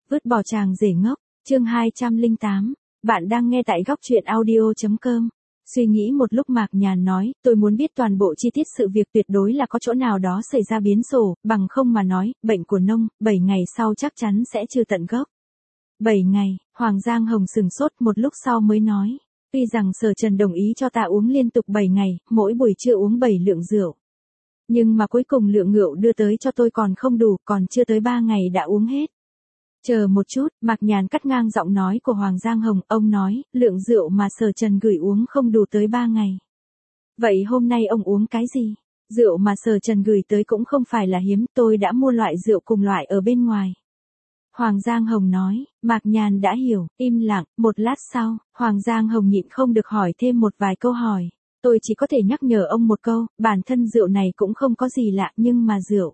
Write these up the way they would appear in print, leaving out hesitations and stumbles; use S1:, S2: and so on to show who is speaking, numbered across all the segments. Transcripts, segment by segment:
S1: Vứt bỏ chàng rể ngốc, chương 208, bạn đang nghe tại góc truyện audio.com. Suy nghĩ một lúc Mạc Nhàn nói, tôi muốn biết toàn bộ chi tiết sự việc, tuyệt đối là có chỗ nào đó xảy ra biến sổ, bằng không mà nói, bệnh của nông, 7 ngày sau chắc chắn sẽ chưa tận gốc. 7 ngày, Hoàng Giang Hồng sừng sốt một lúc sau mới nói, tuy rằng Sở Trần đồng ý cho ta uống liên tục 7 ngày, mỗi buổi trưa uống 7 lượng rượu. Nhưng mà cuối cùng lượng rượu đưa tới cho tôi còn không đủ, còn chưa tới 3 ngày đã uống hết. Chờ một chút, Mạc Nhàn cắt ngang giọng nói của Hoàng Giang Hồng, ông nói, lượng rượu mà Sở Trần gửi uống không đủ tới 3 ngày. Vậy hôm nay ông uống cái gì? Rượu mà Sở Trần gửi tới cũng không phải là hiếm, tôi đã mua loại rượu cùng loại ở bên ngoài. Hoàng Giang Hồng nói, Mạc Nhàn đã hiểu, im lặng, một lát sau, Hoàng Giang Hồng nhịn không được hỏi thêm một vài câu hỏi. Tôi chỉ có thể nhắc nhở ông một câu, bản thân rượu này cũng không có gì lạ, nhưng mà rượu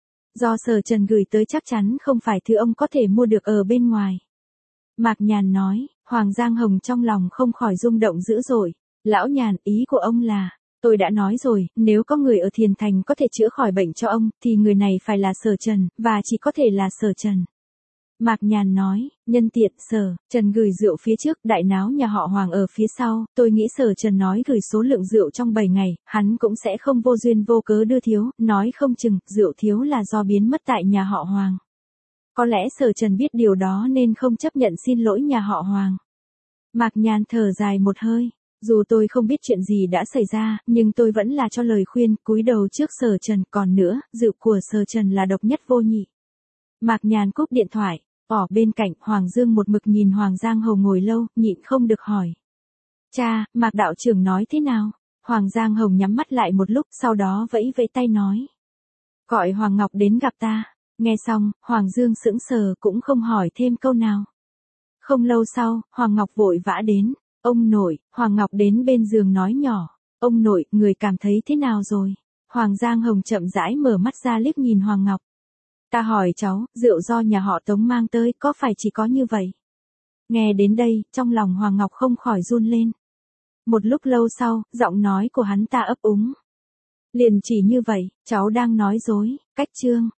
S1: do Sở Trần gửi tới chắc chắn không phải thứ ông có thể mua được ở bên ngoài. Mạc Nhàn nói, Hoàng Giang Hồng trong lòng không khỏi rung động dữ dội. Lão Nhàn, ý của ông là, tôi đã nói rồi, nếu có người ở Thiền Thành có thể chữa khỏi bệnh cho ông, thì người này phải là Sở Trần, và chỉ có thể là Sở Trần. Mạc Nhàn nói, nhân tiện Sở Trần gửi rượu phía trước, đại náo nhà họ Hoàng ở phía sau, tôi nghĩ Sở Trần nói gửi số lượng rượu trong 7 ngày, hắn cũng sẽ không vô duyên vô cớ đưa thiếu, nói không chừng, rượu thiếu là do biến mất tại nhà họ Hoàng. Có lẽ Sở Trần biết điều đó nên không chấp nhận xin lỗi nhà họ Hoàng. Mạc Nhàn thở dài một hơi, dù tôi không biết chuyện gì đã xảy ra, nhưng tôi vẫn là cho lời khuyên, cúi đầu trước Sở Trần, còn nữa, rượu của Sở Trần là độc nhất vô nhị. Mạc Nhàn cúp điện thoại. Ở bên cạnh, Hoàng Dương một mực nhìn Hoàng Giang Hồng ngồi lâu, nhịn không được hỏi. Cha, Mạc đạo trưởng nói thế nào? Hoàng Giang Hồng nhắm mắt lại một lúc, sau đó vẫy vẫy tay nói. Gọi Hoàng Ngọc đến gặp ta. Nghe xong, Hoàng Dương sững sờ cũng không hỏi thêm câu nào. Không lâu sau, Hoàng Ngọc vội vã đến. Ông nội, Hoàng Ngọc đến bên giường nói nhỏ. Ông nội, người cảm thấy thế nào rồi? Hoàng Giang Hồng chậm rãi mở mắt ra liếc nhìn Hoàng Ngọc. Ta hỏi cháu, rượu do nhà họ Tống mang tới, có phải chỉ có như vậy? Nghe đến đây, trong lòng Hoàng Ngọc không khỏi run lên. Một lúc lâu sau, giọng nói của hắn ta ấp úng. Liền chỉ như vậy, cháu đang nói dối, cách chương.